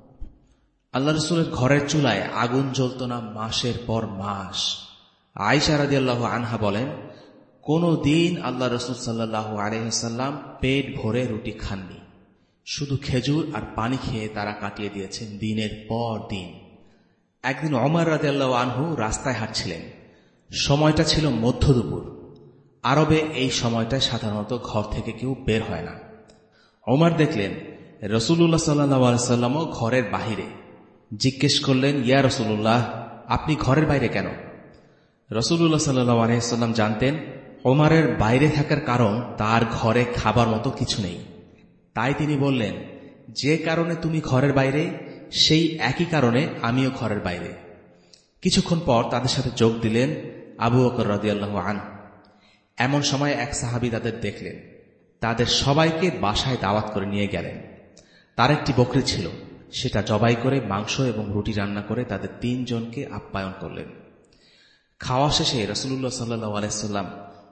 আল্লাহ রাসূলের ঘরের চুলায় আগুন জ্বলত না মাসের পর মাস। আয়েশা রাদিয়াল্লাহু আনহা বলেন, কোন দিন আল্লাহ রাসূল সাল্লাল্লাহু আলাইহি ওয়াসাল্লাম পেট ভরে রুটি খাননি। শুধু খেজুর আর পানি খেয়ে তারা কাটিয়ে দিয়েছেন দিনের পর দিন। একদিন ওমর রাদিয়াল্লাহু আনহু রাস্তায় হাঁটছিলেন। সময়টা ছিল মধ্য দুপুর। আরবে এই সময়টায় সাধারণত ঘর থেকে কেউ বের হয় না। ওমর দেখলেন রাসূলুল্লাহ সাল্লাল্লাহু আলাইহি ওয়াসাল্লামও ঘরের বাহিরে। জিজ্ঞেস করলেন, ইয়া রাসূলুল্লাহ, আপনি ঘরের বাইরে কেন? রাসূলুল্লাহ সাল্লাল্লাহু আলাইহি ওয়াসাল্লাম জানতেন ওমরের বাইরে থাকার কারণ তার ঘরে খাবার মতো কিছু নেই। তাই তিনি বললেন, যে কারণে তুমি ঘরের বাইরে সেই একই কারণে আমিও ঘরের বাইরে। কিছুক্ষণ পর তাদের সাথে যোগ দিলেন আবু বকর রাদিয়াল্লাহু আনহু। এমন সময় এক সাহাবী তাদের দেখলেন। তাদের সবাইকে বাসায় দাওয়াত করে নিয়ে গেলেন। তার একটি বকরি ছিল, সেটা জবাই করে মাংস এবং রুটি রান্না করে তাদের তিনজনকে আপ্যায়ন করলেন। খাওয়া শেষে রাসূলুল্লাহ সাল্লাল্লাহু আলাইহি ওয়াসাল্লাম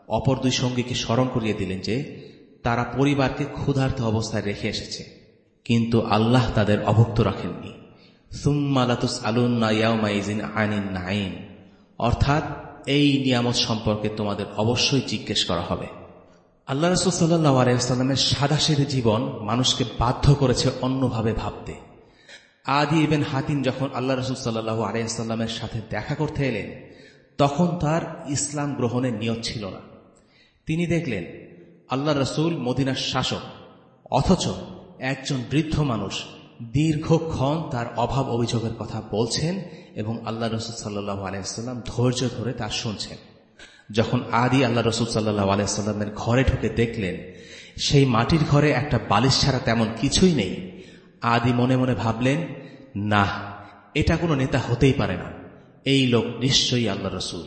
অপর দুই সঙ্গীকে স্মরণ করিয়ে দিলেন যে তারা পরিবারকে ক্ষুধার্ত অবস্থায় রেখে এসেছে, কিন্তু আল্লাহ তাদের অভুক্ত রাখেননি। সুম্মা লাতুসআলুন্না ইয়াওমাইযিন আনিন নাঈম, অর্থাৎ এই নিয়ামত সম্পর্কে তোমাদের অবশ্যই জিজ্ঞেস করা হবে। আল্লাহ রাসূল সাল্লাল্লাহু আলাইহি ওয়াসাল্লামের সাদাসিধে জীবন মানুষকে বাধ্য করেছে অন্যভাবে ভাবতে। আদি ইবনে হাতিম যখন আল্লাহ রাসূল সাল্লাল্লাহু আলাইহি ওয়াসাল্লামের সাথে দেখা করতে এলেন, তখন তার ইসলাম গ্রহণের নিয়ত ছিল না। তিনি দেখলেন আল্লাহ রাসূল মদিনার শাসক, অথচ একজন বৃদ্ধ মানুষ দীর্ঘক্ষণ তার অভাব অভিযোগের কথা বলছেন এবং আল্লাহ রাসূল সাল্লাল্লাহু আলাইহি ওয়াসাল্লাম ধৈর্য ধরে তা শুনছেন। যখন আদি আল্লাহ রাসূল সাল্লাল্লাহু আলাইহি ওয়াসাল্লামের ঘরে ঢুকে দেখলেন সেই মাটির ঘরে একটা বালিশ ছাড়া তেমন কিছুই নেই, আদি মনে মনে ভাবলেন, না, এটা কোনো নেতা হতেই পারে না, এই লোক নিশ্চয়ই আল্লাহ রাসূল।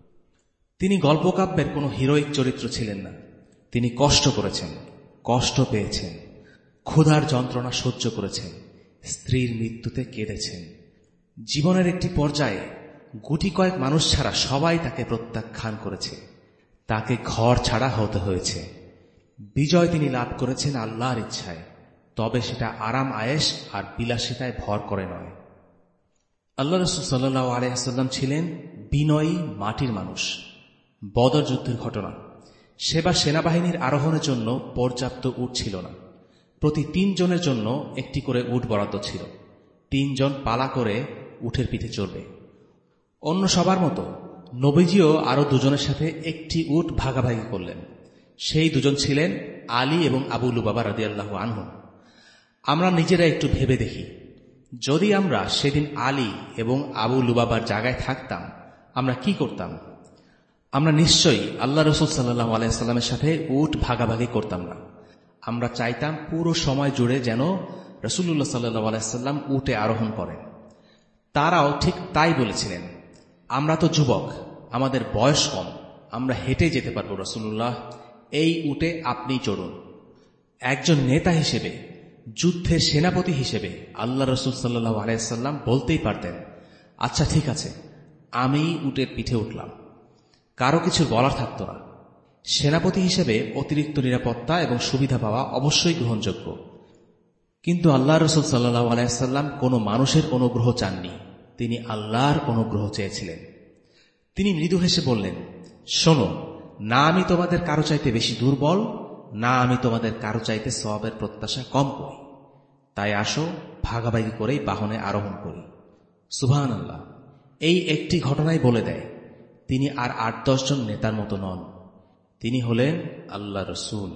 তিনি গল্পকাব্যের কোনো হিরোইক চরিত্র ছিলেন না। তিনি কষ্ট করেছেন, কষ্ট পেয়েছেন, ক্ষুধার যন্ত্রণা সহ্য করেছেন, স্ত্রীর মৃত্যুতে কেঁদেছেন। জীবনের একটি পর্যায়ে গুটি কয়েক মানুষ ছাড়া সবাই তাকে প্রত্যাখ্যান করেছে, তাকে ঘর ছাড়া হতে হয়েছে। বিজয় তিনি লাভ করেছেন আল্লাহর ইচ্ছায়, তবে সেটা আরাম আয়েশ আর বিলাসিতায় ভর করে নয়। আল্লাহ রাসূল সাল্লাল্লাহু আলাইহি ওয়াসাল্লাম ছিলেন বিনয়ী মাটির মানুষ। বদর যুদ্ধের ঘটনা, সেবার সেনাবাহিনীর আরোহণের জন্য পর্যাপ্ত উট ছিল না। প্রতি তিনজনের জন্য একটি করে উট বরাদ্দ ছিল। তিনজন পালা করে উটের পিঠে চড়বে। অন্য সবার মতো নবীজিও আরো দুজনের সাথে একটি উট ভাগাভাগি করলেন। সেই দুজন ছিলেন আলী এবং আবু লুবাবা রাদিয়াল্লাহু আনহু। আমরা নিজেরা একটু ভেবে দেখি, যদি আমরা সেদিন আলী এবং আবু লুবাবার জায়গায় থাকতাম, আমরা কি করতাম? আমরা নিশ্চয়ই আল্লাহ রাসূল সাল্লাল্লাহু আলাইহি ওয়াসাল্লামের সাথে উট ভাগাভাগি করতাম না। আমরা চাইতাম পুরো সময় জুড়ে যেন রাসূলুল্লাহ সাল্লাল্লাহু আলাইহি ওয়াসাল্লাম উটে আরোহণ করেন। তারাও ঠিক তাই বলেছিলেন, আমরা তো যুবক, আমাদের বয়স কম, আমরা হেঁটে যেতে পারবো রাসূলুল্লাহ, এই উটে আপনি চড়ুন। একজন নেতা হিসেবে, যুদ্ধের সেনাপতি হিসেবে আল্লাহ রাসূল সাল্লাল্লাহু আলাইহি ওয়াসাল্লাম বলতেই পারতেন, আচ্ছা ঠিক আছে, আমি উটের পিঠে উঠলাম। কারো কিছু বলার থাকত না। সেনাপতি হিসেবে অতিরিক্ত নিরাপত্তা এবং সুবিধা পাওয়া অবশ্যই গ্রহণযোগ্য, কিন্তু আল্লাহ রাসূল সাল্লাল্লাহু আলাইহি ওয়াসাল্লাম কোনো মানুষের অনুগ্রহ চাননি, তিনি আল্লাহর অনুগ্রহ চেয়েছিলেন। তিনি মৃদু হেসে বললেন, শোনো, না আমি তোমাদের কারো চাইতে বেশি দুর্বল, না আমি তোমাদের কারো চাইতে সওয়াবের প্রত্যাশা কম করি, তাই আসো ভাগাভাগি করেই বাহনে আরোহণ করি। সুবহানাল্লাহ। এই একটি ঘটনাই বলে দেয় তিনি আর আট দশজন নেতার মতো নন, তিনি হলেন আল্লাহ রাসূল।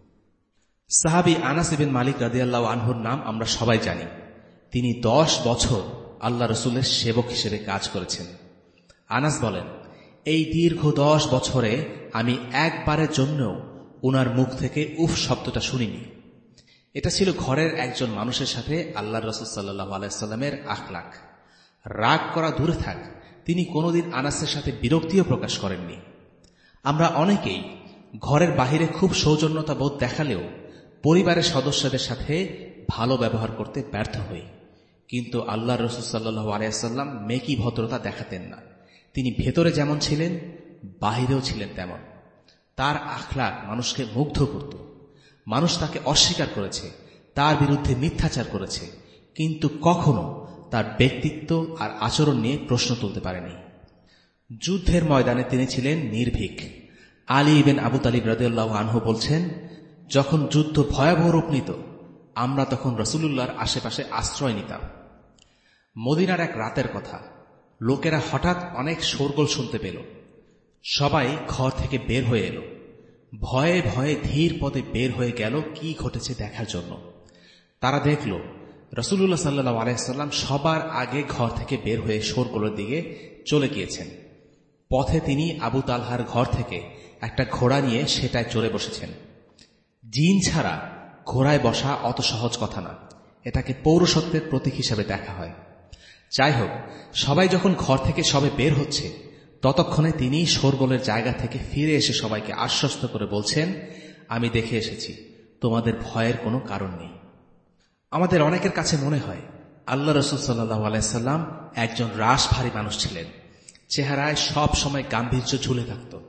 সাহাবী আনাস ইবনে মালিক রাদিয়াল্লাহু আনহুর নাম আমরা সবাই জানি। তিনি দশ বছর আল্লাহ রাসূলের সেবক হিসেবে কাজ করেছেন। আনাস বলেন, এই দীর্ঘ দশ বছরে আমি একবারের জন্যও উনার মুখ থেকে উফ শব্দটা শুনিনি। এটা ছিল ঘরের একজন মানুষের সাথে আল্লাহ রাসূল সাল্লাল্লাহু আলাইহি ওয়াসাল্লামের আখলাক। রাগ করা দূরে থাক, তিনি কোনোদিন আনাসের সাথে বিরক্তিও প্রকাশ করেননি। আমরা অনেকেই ঘরের বাহিরে খুব সৌজন্যতা বোধ দেখালেও পরিবারের সদস্যদের সাথে ভালো ব্যবহার করতে ব্যর্থ হই, কিন্তু আল্লাহ রাসূল সাল্লাল্লাহু আলাইহি ওয়াসাল্লাম মেকি ভদ্রতা দেখাতেন না। তিনি ভেতরে যেমন ছিলেন, বাহিরেও ছিলেন তেমন। তার আখলাক মানুষকে মুগ্ধ করত। মানুষ তাকে অস্বীকার করেছে, তার বিরুদ্ধে মিথ্যাচার করেছে, কিন্তু কখনো তার ব্যক্তিত্ব আর আচরণ নিয়ে প্রশ্ন তুলতে পারেনি। যুদ্ধের ময়দানে তিনি ছিলেন নির্ভীক। আলী ইবনে আবু তালিব রাদিয়াল্লাহু আনহু বলছেন, যখন যুদ্ধ ভয়াবহ রূপ নিত, আমরা তখন রাসূলুল্লাহর আশেপাশে আশ্রয় নিতাম। মদিনার এক রাতের কথা, লোকেরা হঠাৎ অনেক শোরগোল শুনতে পেল। সবাই ঘর থেকে বের হয়ে এলো। ভয়ে ভয়ে ধীর পদে বের হয়ে গেল কি ঘটেছে দেখার জন্য। তারা দেখল রাসূলুল্লাহ সাল্লাল্লাহু আলাইহি ওয়াসাল্লাম সবার আগে ঘর থেকে বের হয়ে শোরগোলের দিকে চলে গিয়েছেন। পথে তিনি আবু তালহার ঘর থেকে একটা ঘোড়া নিয়ে সেটায় চড়ে বসেছেন। জিন ছাড়া ঘোড়ায় বসা অত সহজ কথা না, এটাকে পৌরসত্বের প্রতীক হিসাবে দেখা হয়। যাই হোক, সবাই যখন ঘর থেকে সবে বের হচ্ছে, ততক্ষণে তিনি শোরগোলের জায়গা থেকে ফিরে এসে সবাইকে আশ্বস্ত করে বলছেন, আমি দেখে এসেছি, তোমাদের ভয়ের কোনো কারণ নেই। আমাদের অনেকের কাছে মনে হয় আল্লাহ রাসূল সাল্লাল্লাহু আলাইহি ওয়াসাল্লাম একজন রাশভারী মানুষ ছিলেন। চেহারায় সব সময় গাম্ভীর্য ঝুলে থাকত,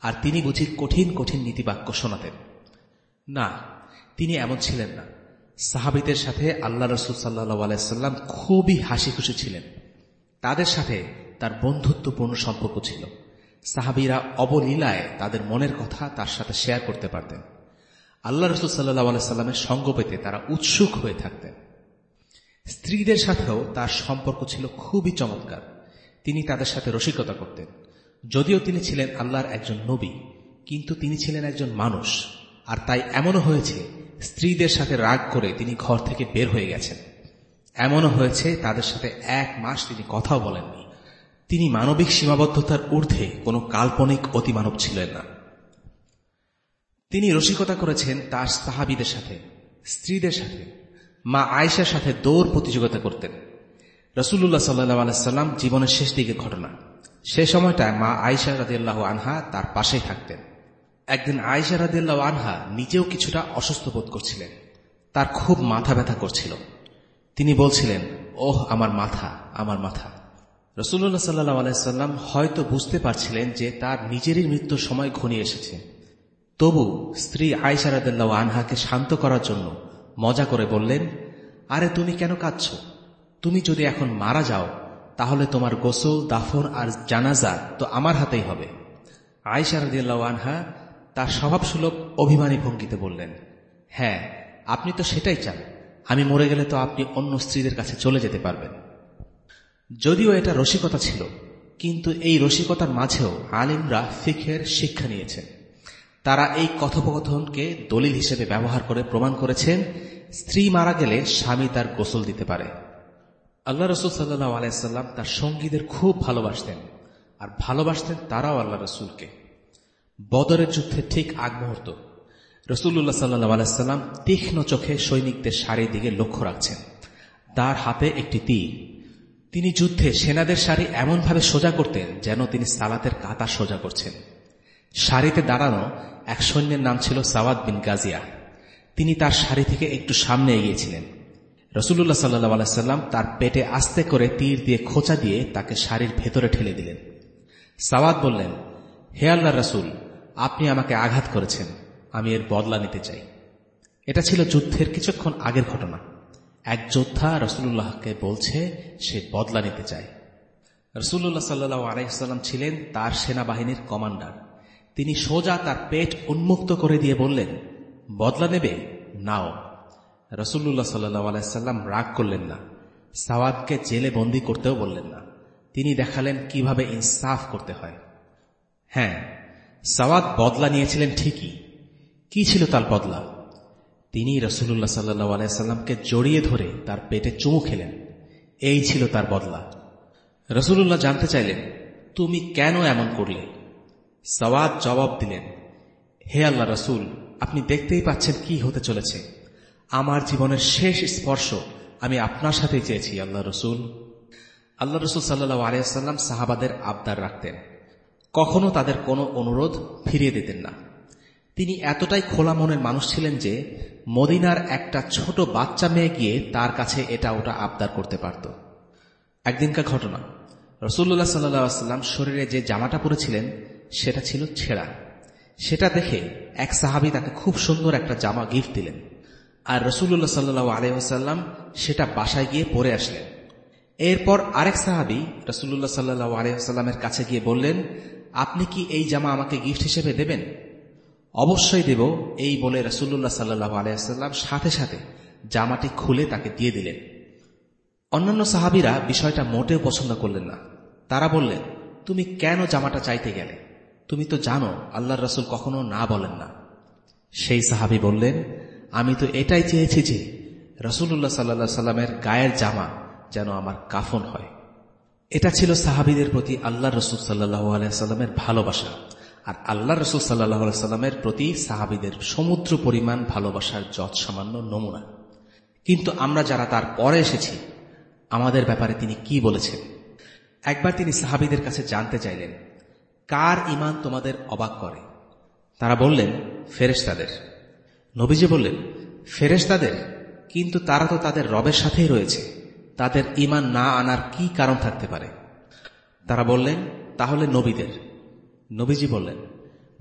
আর তিনি বুঝি কঠিন কঠিন নীতিবাক্য শোনাতেন? না, তিনি এমন ছিলেন না। সাহাবীদের সাথে আল্লাহ রাসূল সাল্লাল্লাহু আলাইহি সাল্লাম খুবই হাসি খুশি ছিলেন। তাদের সাথে তার বন্ধুত্বপূর্ণ সম্পর্ক ছিল। সাহাবীরা অবলীলায় তাদের মনের কথা তার সাথে শেয়ার করতে পারতেন। আল্লাহ রাসূল সাল্লাল্লাহু আলাইহি সাল্লামের সঙ্গ পেতে তারা উৎসুক হয়ে থাকতেন। স্ত্রীদের সাথেও তার সম্পর্ক ছিল খুবই চমৎকার। তিনি তাদের সাথে রসিকতা করতেন। যদিও তিনি ছিলেন আল্লাহর একজন নবী, কিন্তু তিনি ছিলেন একজন মানুষ। আর তাই এমনও হয়েছে স্ত্রীদের সাথে রাগ করে তিনি ঘর থেকে বের হয়ে গেছেন। এমনও হয়েছে তাদের সাথে এক মাস তিনি কথাও বলেননি। তিনি মানবিক সীমাবদ্ধতার ঊর্ধ্বে কোনো কাল্পনিক অতিমানব ছিলেন না। তিনি রসিকতা করেছেন তার সাহাবীদের সাথে, স্ত্রীদের সাথে। মা আয়েশার সাথে দৌড় প্রতিযোগিতা করতেন। রাসূলুল্লাহ সাল্লাল্লাহু আলাইহি সাল্লাম জীবনের শেষ দিকের ঘটনা। সে সময়টায় মা আয়েশা রাদিয়াল্লাহু আনহা তার পাশেই থাকতেন। একদিন আয়েশা রাদিয়াল্লাহু আনহা নিজেও কিছুটা অসুস্থ বোধ করছিলেন। তার খুব মাথা ব্যথা করছিল। তিনি বলছিলেন, ওহ আমার মাথা, আমার মাথা। রাসূলুল্লাহ সাল্লাল্লাহু আলাইহি সাল্লাম হয়তো বুঝতে পারছিলেন যে তার নিজেরই মৃত্যুর সময় ঘনিয়ে এসেছে। তবু স্ত্রী আয়েশা রাদিয়াল্লাহু আনহাকে শান্ত করার জন্য মজা করে বললেন, আরে তুমি কেন কাঁদছ? তুমি যদি এখন মারা যাও তাহলে তোমার গোসল, দাফন আর জানাজা তো আমার হাতেই হবে। আয়েশা রাদিয়াল্লাহু আনহা তার স্বভাবসুলভ অভিমানী ভঙ্গিতে বললেন, হ্যাঁ, আপনি তো সেটাই চান। আমি মরে গেলে তো আপনি অন্য স্ত্রীদের কাছে চলে যেতে পারবেন। যদিও এটা রসিকতা ছিল, কিন্তু এই রসিকতার মাঝেও আলিমরা ফিকহের শিক্ষা নিয়েছেন। তারা এই কথোপকথনকে দলিল হিসেবে ব্যবহার করে প্রমাণ করেছেন স্ত্রী মারা গেলে স্বামী তার গোসল দিতে পারে। আল্লাহ রাসূল সাল্লাল্লাহু আলাইহি সাল্লাম তার সঙ্গীদের খুব ভালোবাসতেন, আর ভালোবাসতেন তারাও আল্লাহ রাসূলকে। বদরের যুদ্ধে ঠিক আগ মুহূর্ত রাসূলুল্লাহ সাল্লাল্লাহু আলাইহি সাল্লাম তীক্ষ্ণ চোখে সৈনিকদের সারির দিকে লক্ষ্য রাখছেন। তার হাতে একটি তীর। তিনি যুদ্ধে সেনাদের সারি এমনভাবে সোজা করতেন যেন তিনি সালাতের কাতার সোজা করছেন। সারিতে দাঁড়ানো এক সৈন্যের নাম ছিল সাওয়াদ বিন গাজিয়া। তিনি তার সারি থেকে একটু সামনে এগিয়েছিলেন। রাসূলুল্লাহ সাল্লাল্লাহু আলাইহি সাল্লাম তার পেটে আস্তে করে তীর দিয়ে খোঁচা দিয়ে তাকে সারির ভেতরে ঠেলে দিলেন। সাওয়াদ বললেন, হে আল্লাহর রাসূল, আপনি আমাকে আঘাত করেছেন, আমি এর বদলা নিতে চাই। এটা ছিল যুদ্ধের কিছুক্ষণ আগের ঘটনা। এক যোদ্ধা রাসূলুল্লাহকে বলছে সে বদলা নিতে চায়। রাসূলুল্লাহ সাল্লাল্লাহু আলাইহি সাল্লাম ছিলেন তার সেনাবাহিনীর কমান্ডার। তিনি সোজা তার পেট উন্মুক্ত করে দিয়ে বললেন, বদলা নেবে, নাও। রাসূলুল্লাহ সাল্লাল্লাহু আলাইহি সাল্লাম রাগ করলেন না, সাওয়াদকে জেলে বন্দী করতেও বললেন না। তিনি দেখালেন কিভাবে ইনসাফ করতে হয়। হ্যাঁ, সাওয়াদ বদলা নিয়েছিলেন ঠিকই। কি ছিল তার বদলা? তিনি রাসূলুল্লাহ সাল্লাল্লাহু আলাইহি সাল্লামকে জড়িয়ে ধরে তার পেটে চুমু খেলেন। এই ছিল তার বদলা। রাসূলুল্লাহ জানতে চাইলেন, তুমি কেন এমন করলে? সাওয়াদ জবাব দিলেন, হে আল্লাহ রাসূল, আপনি দেখতেই পাচ্ছেন কি হতে চলেছে। আমার জীবনের শেষ স্পর্শ আমি আপনার সাথেই চেয়েছি আল্লাহ রাসূল। আল্লাহ রাসূল সাল্লাল্লাহু আলাইহি ওয়াসাল্লাম সাহাবাদের আবদার রাখতেন। কখনো তাদের কোনো অনুরোধ ফিরিয়ে দিতেন না। তিনি এতটাই খোলা মনের মানুষ ছিলেন যে মদিনার একটা ছোট বাচ্চা মেয়ে গিয়ে তার কাছে এটা ওটা আবদার করতে পারত। একদিনকার ঘটনা, রাসূলুল্লাহ সাল্লাল্লাহু আলাইহি ওয়াসাল্লাম শরীরে যে জামাটা পরেছিলেন সেটা ছিল ছেঁড়া। সেটা দেখে এক সাহাবী তাকে খুব সুন্দর একটা জামা গিফট দিলেন, আর রাসূলুল্লাহ সাল্লাল্লাহু আলাইহি ওয়াসাল্লাম সেটা বাসায় গিয়ে পরে আসলেন। এরপর আরেক সাহাবী রাসূলুল্লাহ সাল্লাল্লাহু আলাইহি ওয়াসাল্লামের কাছে গিয়ে বললেন, আপনি কি এই জামা আমাকে গিফট হিসেবে দেবেন? অবশ্যই দেব, এই বলে রাসূলুল্লাহ সাল্লাল্লাহু আলাইহি ওয়াসাল্লাম সাথে সাথে জামাটি খুলে তাকে দিয়ে দিলেন। অন্যান্য সাহাবীরা বিষয়টা মোটেও পছন্দ করলেন না। তারা বললেন, তুমি কেন জামাটা চাইতে গেলে? তুমি তো জানো আল্লাহর রাসূল কখনো না বলেন না। সেই সাহাবী বললেন, আমি তো এটাই চেয়েছি যে রাসূলুল্লাহ সাল্লাল্লাহু আলাইহি ওয়াসাল্লামের গায়ের জামা যেন আমার কাফন হয়। এটা ছিল সাহাবীদের প্রতি আল্লাহর রাসূল সাল্লাল্লাহু আলাইহি ওয়াসাল্লামের ভালোবাসা, আর আল্লাহর রাসূল সাল্লাল্লাহু আলাইহি ওয়াসাল্লামের প্রতি সাহাবীদের সমুদ্র পরিমাণ ভালোবাসার যৎ সামান্য নমুনা। কিন্তু আমরা যারা তার পরে এসেছি, আমাদের ব্যাপারে তিনি কি বলেছেন? একবার তিনি সাহাবীদের কাছে জানতে চাইলেন, কার ঈমান তোমাদের অবাক করে? তারা বললেন, ফেরেশতাদের। নবীজি বললেন, ফেরেশতাদের? কিন্তু তারা তো তাদের রবের সাথেই রয়েছে, তাদের ঈমান না আনার কি কারণ থাকতে পারে? তারা বললেন, তাহলে নবীদের। নবীজি বললেন,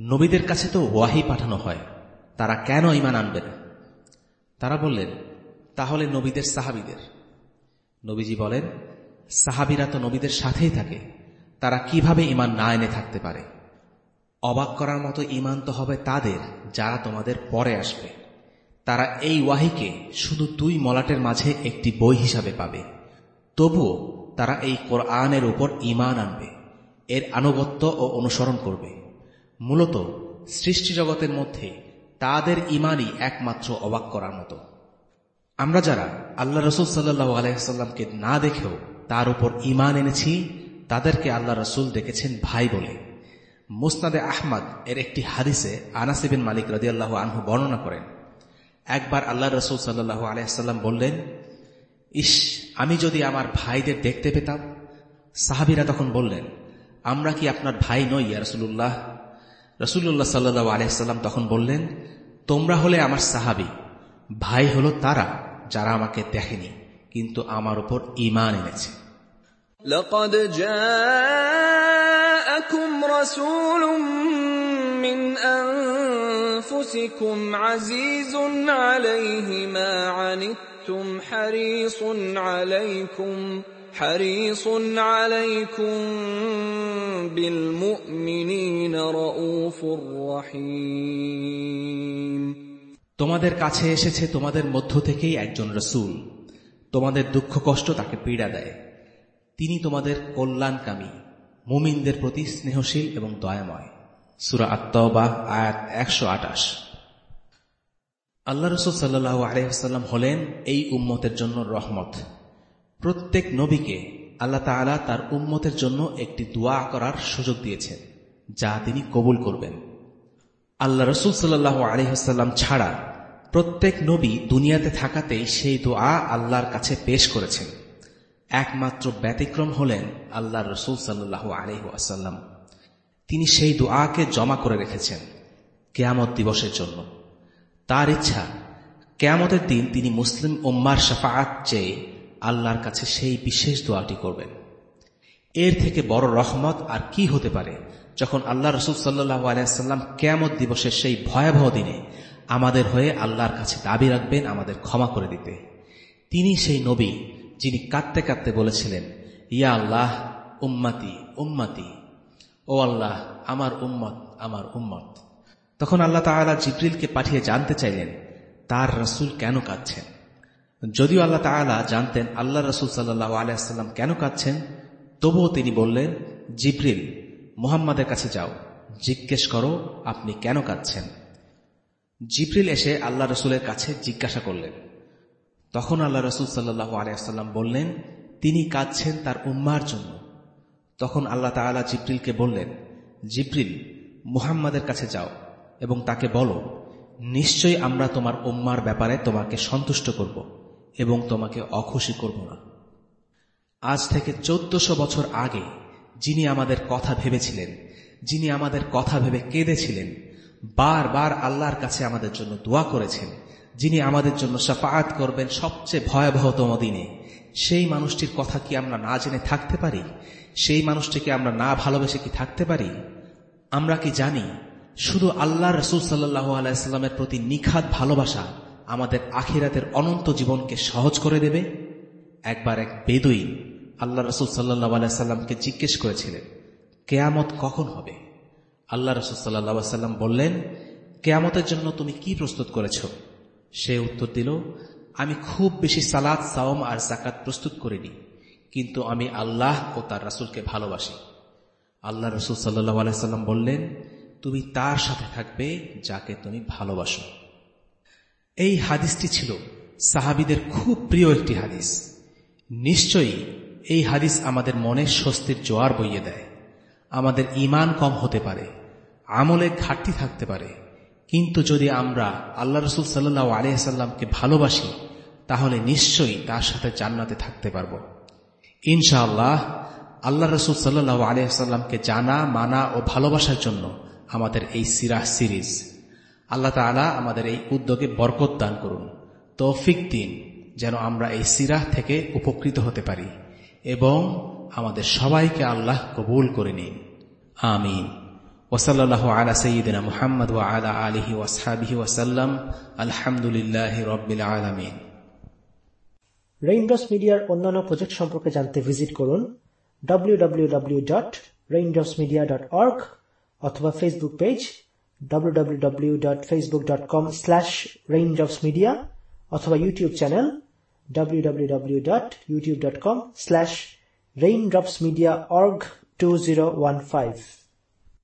নবীদের কাছে তো ওয়াহি পাঠানো হয়, তারা কেন ঈমান আনবে না? তারা বললেন, তাহলে নবীদের সাহাবীদের। নবীজি বলেন, সাহাবীরা তো নবীদের সাথেই থাকে, তারা কিভাবে ঈমান না এনে থাকতে পারে? অবাক করার মতো ঈমান তো হবে তাদের যারা তোমাদের পরে আসবে। তারা এই ওয়াহিকে শুধু দুই মলাটের মাঝে একটি বই হিসাবে পাবে, তবুও তারা এই কোরআনের উপর ঈমান আনবে, এর আনুগত্য ও অনুসরণ করবে। মূলত সৃষ্টি জগতের মধ্যে তাদের ঈমানই একমাত্র অবাক করার মতো। আমরা যারা আল্লাহ রাসূল সাল্লাল্লাহু আলাইহি ওয়াসাল্লামকে না দেখেও তার উপর ঈমান এনেছি, তাদেরকে আল্লাহ রাসূল ডেকেছেন ভাই বলে। মুসনাদে আহমদ এর একটি হাদিসে আনাস ইবনে মালিক রাদিয়াল্লাহু আনহু বর্ণনা করেন, একবার আল্লাহ রাসূল সাল্লাল্লাহু আলাইহি ওয়াসাল্লাম বললেন, ইস, আমি যদি আমার ভাইদের দেখতে পেতাম। সাহাবীরা তখন বললেন, আমরা কি আপনার ভাই নই ইয়া রাসূলুল্লাহ? রাসূলুল্লাহ সাল্লাল্লাহু আলাইহি ওয়াসাল্লাম তখন বললেন, তোমরা হলে আমার সাহাবী, ভাই হলো তারা যারা আমাকে দেখেনি কিন্তু আমার উপর ঈমান এনেছে। লাকাদ জাআকুম রাসূলুম মিন আনফুসিকুম আজিজুন আলাইহি মা আনিতুম হারিসুন আলাইকুম হারিসুন আলাইকুম বিল মুমিনিনা রাউফুর রহিম। তোমাদের কাছে এসেছে তোমাদের মধ্য থেকেই একজন রাসূল, তোমাদের দুঃখ কষ্ট তাকে পীড়া দেয়। তিনি তোমাদের কল্যাণকামী, মুমিনদের প্রতি স্নেহশীল এবং দয়াময়। সূরা আত-তাওবা আয়াত একশো আটাশ। আল্লাহ রাসূল সাল্লাল্লাহু আলাইহি ওয়াসাল্লাম হলেন এই উম্মতের জন্য রহমত। প্রত্যেক নবীকে আল্লাহ তাআলা তার উম্মতের জন্য একটি দোয়া করার সুযোগ দিয়েছেন, যা তিনি কবুল করবেন। আল্লাহ রাসূল সাল্লাল্লাহু আলাইহি ওয়াসাল্লাম ছাড়া প্রত্যেক নবী দুনিয়াতে থাকাতেই সেই দোয়া আল্লাহর কাছে পেশ করেছেন। একমাত্র ব্যতিক্রম হলেন আল্লাহ রাসূল সাল্লাল্লাহু আলাইহি ওয়াসাল্লাম। তিনি সেই দোয়াকে জমা করে রেখেছেন কিয়ামত দিবসের জন্য। তার ইচ্ছা, কিয়ামতের দিন তিনি মুসলিম উম্মার শাফাআত চেয়ে আল্লাহর কাছে সেই বিশেষ দোয়াটি করবেন। এর থেকে বড় রহমত আর কি হতে পারে, যখন আল্লাহ রাসূল সাল্লাল্লাহু আলাইহি ওয়াসাল্লাম কিয়ামত দিবসের সেই ভয়াবহ দিনে আমাদের হয়ে আল্লাহর কাছে দাবি রাখবেন আমাদের ক্ষমা করে দিতে। তিনি সেই নবী যিনি কাঁদতে কাঁদতে বলেছিলেন, ইয়া আল্লাহ উম্মতি উম্মতি, ও আল্লাহ আমার উম্মত আমার উম্মত। তখন আল্লাহ তাআলা জিবরিলকে পাঠিয়ে জানতে চাইলেন তার রাসূল কেন কাঁদছেন। যদিও আল্লাহ তাআলা জানতেন আল্লাহ রাসূল সাল্লাল্লাহু আলাইহি ওয়াসাল্লাম কেন কাঁদছেন, তবুও তিনি বললেন, জিবরিল, মুহাম্মাদের কাছে যাও, জিজ্ঞেস করো আপনি কেন কাঁদছেন। জিবরিল এসে আল্লাহ রাসূলের কাছে জিজ্ঞাসা করলেন। তখন আল্লাহ রাসূল সাল্লাল্লাহু আলাইহি ওয়াসাল্লাম বললেন, তিনি কাঁদছেন তার উম্মার জন্য। তখন আল্লাহ তাআলা জিবরিলকে বললেন, জিবরিল, মুহাম্মাদের কাছে যাও এবং তাকে বলো, নিশ্চয়ই আমরা তোমার উম্মার ব্যাপারে তোমাকে সন্তুষ্ট করব এবং তোমাকে অখুশি করব না। আজ থেকে চৌদ্দশো বছর আগে যিনি আমাদের কথা ভেবেছিলেন, যিনি আমাদের কথা ভেবে কেঁদেছিলেন, বারবার আল্লাহর কাছে আমাদের জন্য দোয়া করেছেন, যিনি আমাদের জন্য শাফাআত করবেন সবচেয়ে ভয়াবহতম দিনে, সেই মানুষটির কথা কি আমরা না জেনে থাকতে পারি? সেই মানুষটিকে আমরা না ভালোবেসে কি থাকতে পারি? আমরা কি জানি শুধু আল্লাহ রাসূল সাল্লাল্লাহু আলাইহি ওয়াসাল্লামের প্রতি নিখাদ ভালোবাসা আমাদের আখিরাতের অনন্ত জীবনকে সহজ করে দেবে? একবার এক বেদুইন আল্লাহ রাসূল সাল্লাল্লাহু আলাইহি ওয়াসাল্লামকে জিজ্ঞেস করেছিলেন, কিয়ামত কখন হবে? আল্লাহ রাসূল সাল্লাল্লাহু আলাইহি ওয়াসাল্লাম বললেন, কিয়ামতের জন্য তুমি কি প্রস্তুত করেছো? সে উত্তর দিল, আমি খুব বেশি সালাত, সাওম আর যাকাত প্রস্তুত করিনি, কিন্তু আমি আল্লাহ ও তার রাসূলকে ভালোবাসি। আল্লাহ রাসূল সাল্লাল্লাহু আলাইহি ওয়াসাল্লাম বললেন, তুমি তার সাথে থাকবে যাকে তুমি ভালোবাসো। এই হাদিসটি ছিল সাহাবীদের খুব প্রিয় একটি হাদিস। নিশ্চয়ই এই হাদিস আমাদের মনে স্বস্তির জোয়ার বইয়ে দেয়। আমাদের ঈমান কম হতে পারে, আমলে ঘাটতি থাকতে পারে, কিন্তু যদি আমরা আল্লাহ রাসূল সাল্লাল্লাহু আলাইহি ওয়াসাল্লামকে ভালোবাসি, তাহলে নিশ্চয়ই তার সাথে জান্নাতে থাকতে পারব ইনশাআল্লাহ। আল্লাহ রাসূল সাল্লাল্লাহু আলাইহি ওয়াসাল্লামকে জানা, মানা ও ভালোবাসার জন্য আমাদের এই সিরাহ সিরিজ। আল্লাহ তাআলা আমাদের এই উদ্যোগে বরকত দান করুন, তৌফিক দিন যেন আমরা এই সিরাহ থেকে উপকৃত হতে পারি এবং আমাদের সবাইকে আল্লাহ কবুল করে নিন। আমিন। ওয়াসাল্লাল্লাহু আলা সাইয়্যিদিনা মুহাম্মদ ওয়া আলা আলিহি ওয়া আসহাবিহি ওয়া সাল্লাম। আলহামদুলিল্লাহি রাব্বিল আলামিন। রেইনড্রপস মিডিয়ার অন্যান্য প্রজেক্ট সম্পর্কে জানতে ভিজিট করুন W W W dot Raindrops Media dot org অথবা Facebook page W W W dot Facebook dot com slash Raindrops Media অথবা YouTube channel W W W dot YouTube dot com slash Raindrops Media org two zero one five.